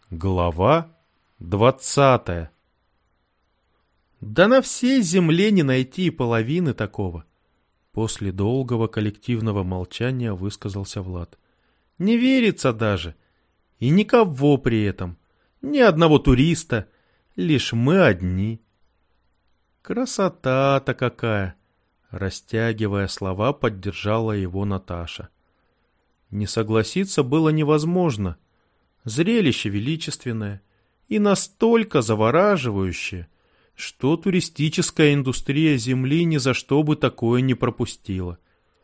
Глава 20. Да на всей земле не найти и половины такого. После долгого коллективного молчания высказался Влад. Не верится даже. И никого при этом. Ни одного туриста. Лишь мы одни. Красота-то какая! Растягивая слова, поддержала его Наташа. Не согласиться было невозможно. Зрелище величественное и настолько завораживающее, что туристическая индустрия Земли ни за что бы такое не пропустила.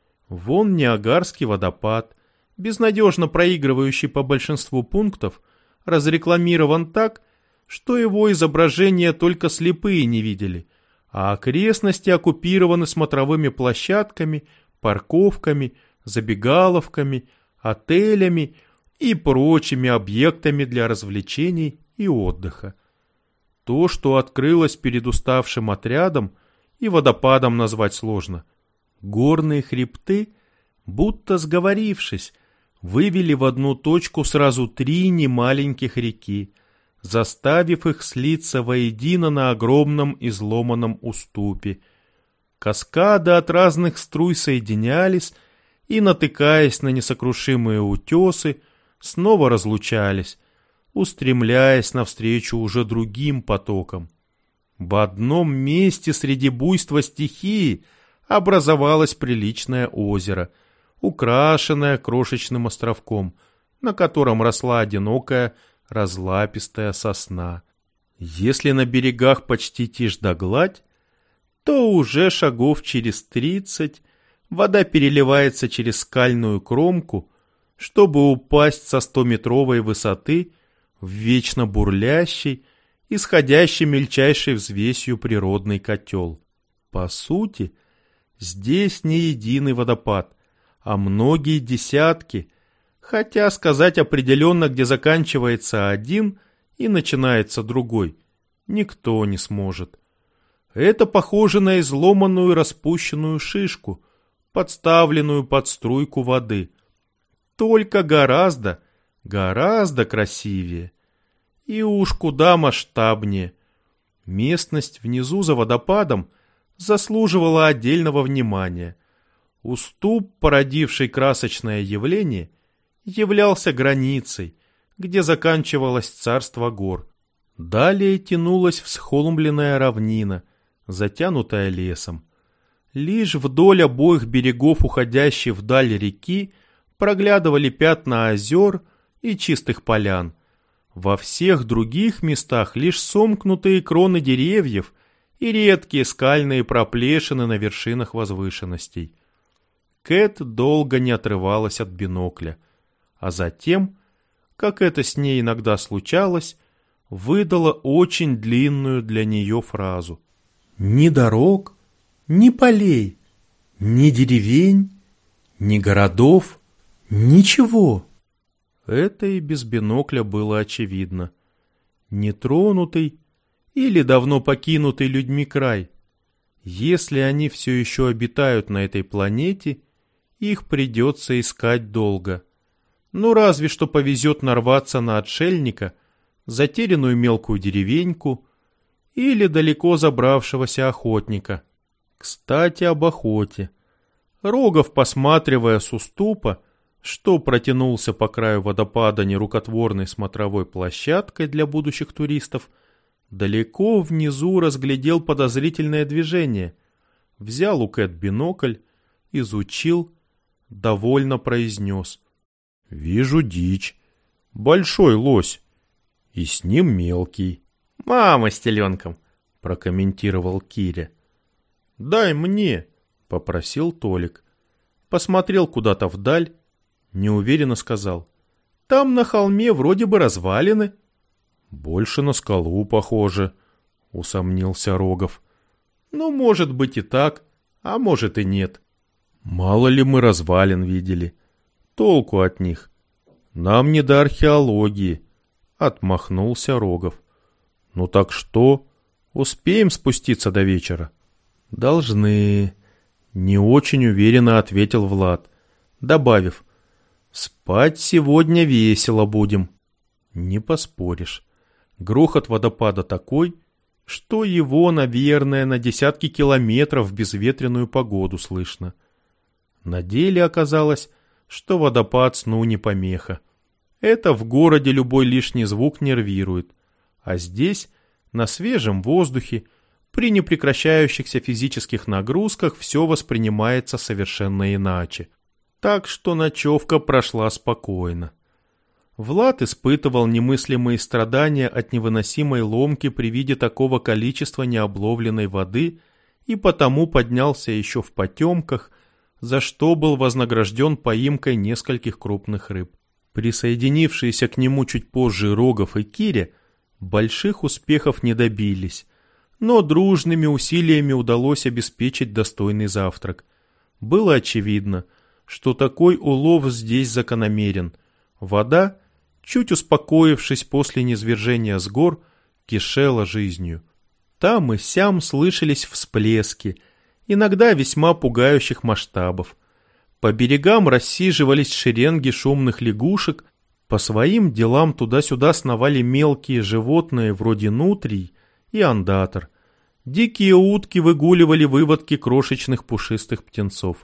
Вон Ниагарский водопад, безнадежно проигрывающий по большинству пунктов, разрекламирован так, что его изображения только слепые не видели, а окрестности оккупированы смотровыми площадками, парковками, забегаловками, отелями и прочими объектами для развлечений и отдыха. То, что открылось перед уставшим отрядом, и водопадом назвать сложно. Горные хребты, будто сговорившись, вывели в одну точку сразу 3 немаленьких реки, заставив их слиться воедино на огромном изломанном уступе. Каскады от разных струй соединялись и, натыкаясь на несокрушимые утесы, снова разлучались, устремляясь навстречу уже другим потокам. В одном месте среди буйства стихии образовалось приличное озеро, украшенное крошечным островком, на котором росла одинокая разлапистая сосна. Если на берегах почти тишь да гладь, то уже шагов через 30 вода переливается через скальную кромку, чтобы упасть со 100-метровой высоты в вечно бурлящий, исходящий мельчайшей взвесью природный котел. По сути, здесь не единый водопад, а многие десятки, хотя сказать определенно, где заканчивается один и начинается другой, никто не сможет. Это похоже на изломанную распущенную шишку, подставленную под струйку воды, только гораздо красивее. И уж куда масштабнее. Местность внизу за водопадом заслуживала отдельного внимания. Уступ, породивший красочное явление, являлся границей, где заканчивалось царство гор. Далее тянулась всхолмленная равнина, затянутая лесом. Лишь вдоль обоих берегов уходящей вдаль реки проглядывали пятна озер и чистых полян. Во всех других местах лишь сомкнутые кроны деревьев и редкие скальные проплешины на вершинах возвышенностей. Кэт долго не отрывалась от бинокля, а затем, как это с ней иногда случалось, выдала очень длинную для нее фразу. «Ни дорог, ни полей, ни деревень, ни городов, ничего». Это и без бинокля было очевидно. Нетронутый или давно покинутый людьми край. Если они все еще обитают на этой планете, их придется искать долго. Ну, разве что повезет нарваться на отшельника, затерянную мелкую деревеньку или далеко забравшегося охотника. Кстати, об охоте. Рогов, посматривая с уступа, что протянулся по краю водопада нерукотворной смотровой площадкой для будущих туристов, далеко внизу разглядел подозрительное движение, взял у Кэт бинокль, изучил, довольно произнес. «Вижу дичь. Большой лось. И с ним мелкий». «Мама с теленком», — прокомментировал Киря. «Дай мне», — попросил Толик. Посмотрел куда-то вдаль, неуверенно сказал. «Там на холме вроде бы развалины». «Больше на скалу похоже», — усомнился Рогов. «Ну, может быть и так, а может и нет. Мало ли мы развалин видели. Толку от них. Нам не до археологии», — отмахнулся Рогов. «Ну так что, успеем спуститься до вечера?» «Должны», — не очень уверенно ответил Влад, добавив. «Спать сегодня весело будем». Не поспоришь. Грохот водопада такой, что его, наверное, на десятки километров в безветренную погоду слышно. На деле оказалось, что водопад сну не помеха. Это в городе любой лишний звук нервирует, а здесь, на свежем воздухе, при непрекращающихся физических нагрузках все воспринимается совершенно иначе. Так что ночевка прошла спокойно. Влад испытывал немыслимые страдания от невыносимой ломки при виде такого количества необловленной воды и потому поднялся еще в потемках, за что был вознагражден поимкой нескольких крупных рыб. Присоединившиеся к нему чуть позже Рогов и Киря больших успехов не добились, но дружными усилиями удалось обеспечить достойный завтрак. Было очевидно, что такой улов здесь закономерен. Вода, чуть успокоившись после низвержения с гор, кишела жизнью. Там и сям слышались всплески, иногда весьма пугающих масштабов. По берегам рассиживались шеренги шумных лягушек, по своим делам туда-сюда сновали мелкие животные вроде нутрий и ондатр. Дикие утки выгуливали выводки крошечных пушистых птенцов.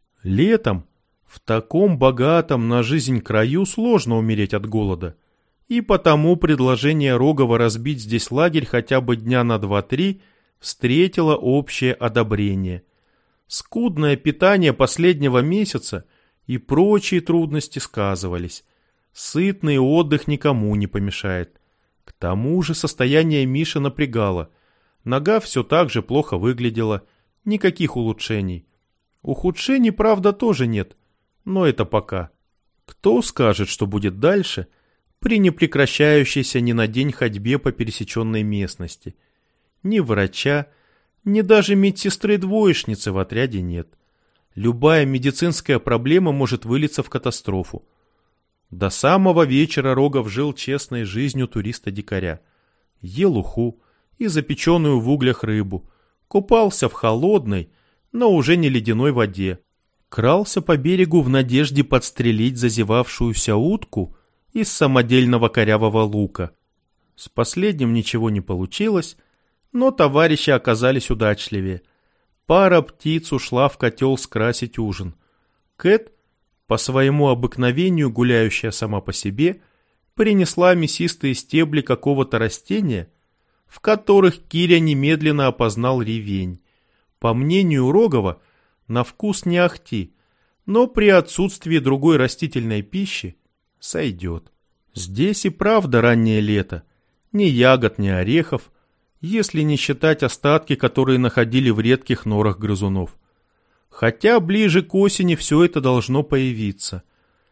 Летом в таком богатом на жизнь краю сложно умереть от голода, и потому предложение Рогова разбить здесь лагерь хотя бы дня на 2-3 встретило общее одобрение. Скудное питание последнего месяца и прочие трудности сказывались. Сытный отдых никому не помешает. К тому же состояние Миши напрягало. Нога все так же плохо выглядела, никаких улучшений. Ухудшений, правда, тоже нет, но это пока. Кто скажет, что будет дальше при непрекращающейся ни на день ходьбе по пересеченной местности? Ни врача, ни даже медсестры-двоечницы в отряде нет. Любая медицинская проблема может вылиться в катастрофу. До самого вечера Рогов жил честной жизнью туриста-дикаря. Ел уху и запеченную в углях рыбу, купался в холодной, но уже не ледяной воде, крался по берегу в надежде подстрелить зазевавшуюся утку из самодельного корявого лука. С последним ничего не получилось, но товарищи оказались удачливее. Пара птиц ушла в котел скрасить ужин. Кэт, по своему обыкновению гуляющая сама по себе, принесла мясистые стебли какого-то растения, в которых Киря немедленно опознал ревень. По мнению Рогова, на вкус не ахти, но при отсутствии другой растительной пищи сойдет. Здесь и правда раннее лето. Ни ягод, ни орехов, если не считать остатки, которые находили в редких норах грызунов. Хотя ближе к осени все это должно появиться.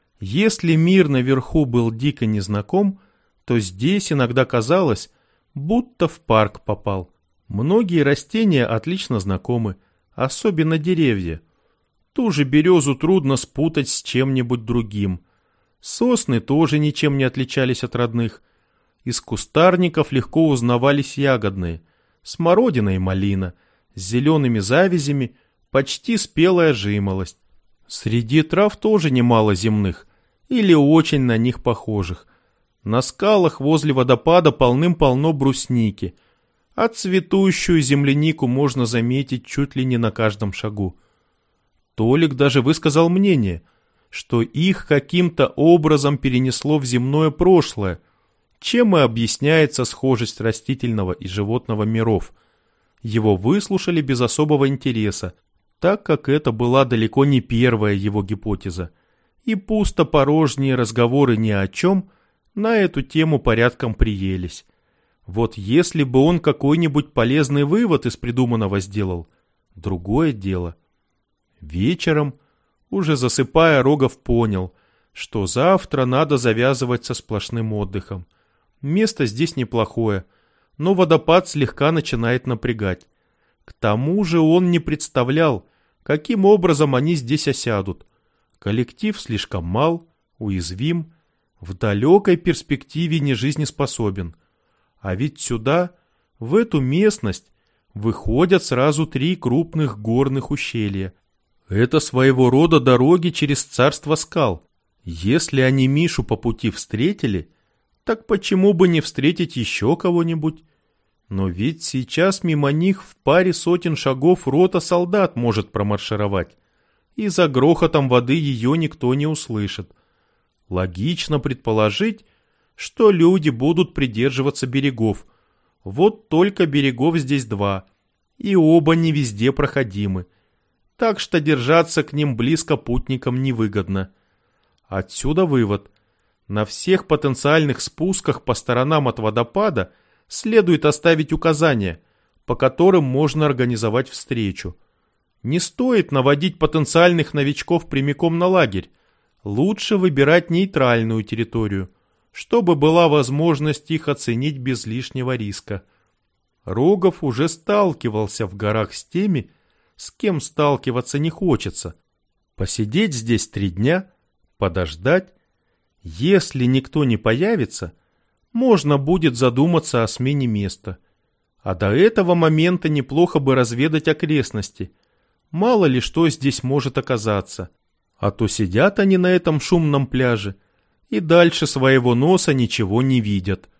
Если мир наверху был дико незнаком, то здесь иногда казалось, будто в парк попал. Многие растения отлично знакомы, особенно деревья. Ту же березу трудно спутать с чем-нибудь другим. Сосны тоже ничем не отличались от родных. Из кустарников легко узнавались ягодные. Смородина и малина, с зелеными завязями, почти спелая жимолость. Среди трав тоже немало земных, или очень на них похожих. На скалах возле водопада полным-полно брусники, а цветущую землянику можно заметить чуть ли не на каждом шагу. Толик даже высказал мнение, что их каким-то образом перенесло в земное прошлое, чем и объясняется схожесть растительного и животного миров. Его выслушали без особого интереса, так как это была далеко не первая его гипотеза, и пусто-порожние разговоры ни о чем на эту тему порядком приелись. Вот если бы он какой-нибудь полезный вывод из придуманного сделал, другое дело. Вечером, уже засыпая, Рогов понял, что завтра надо завязывать со сплошным отдыхом. Место здесь неплохое, но водопад слегка начинает напрягать. К тому же он не представлял, каким образом они здесь осядут. Коллектив слишком мал, уязвим, в далекой перспективе не жизнеспособен. А ведь сюда, в эту местность, выходят сразу 3 крупных горных ущелья. Это своего рода дороги через царство скал. Если они Мишу по пути встретили, Так почему бы не встретить еще кого-нибудь? Но ведь сейчас мимо них в паре сотен шагов рота солдат может промаршировать, и за грохотом воды ее никто не услышит. Логично предположить, что люди будут придерживаться берегов. Вот только берегов здесь два, и оба не везде проходимы, так что держаться к ним близко путникам невыгодно. Отсюда вывод. На всех потенциальных спусках по сторонам от водопада следует оставить указания, по которым можно организовать встречу. Не стоит наводить потенциальных новичков прямиком на лагерь. Лучше выбирать нейтральную территорию, чтобы была возможность их оценить без лишнего риска. Рогов уже сталкивался в горах с теми, с кем сталкиваться не хочется. Посидеть здесь 3 дня, подождать. Если никто не появится, можно будет задуматься о смене места. А до этого момента неплохо бы разведать окрестности. Мало ли что здесь может оказаться. А то сидят они на этом шумном пляже и дальше своего носа ничего не видят.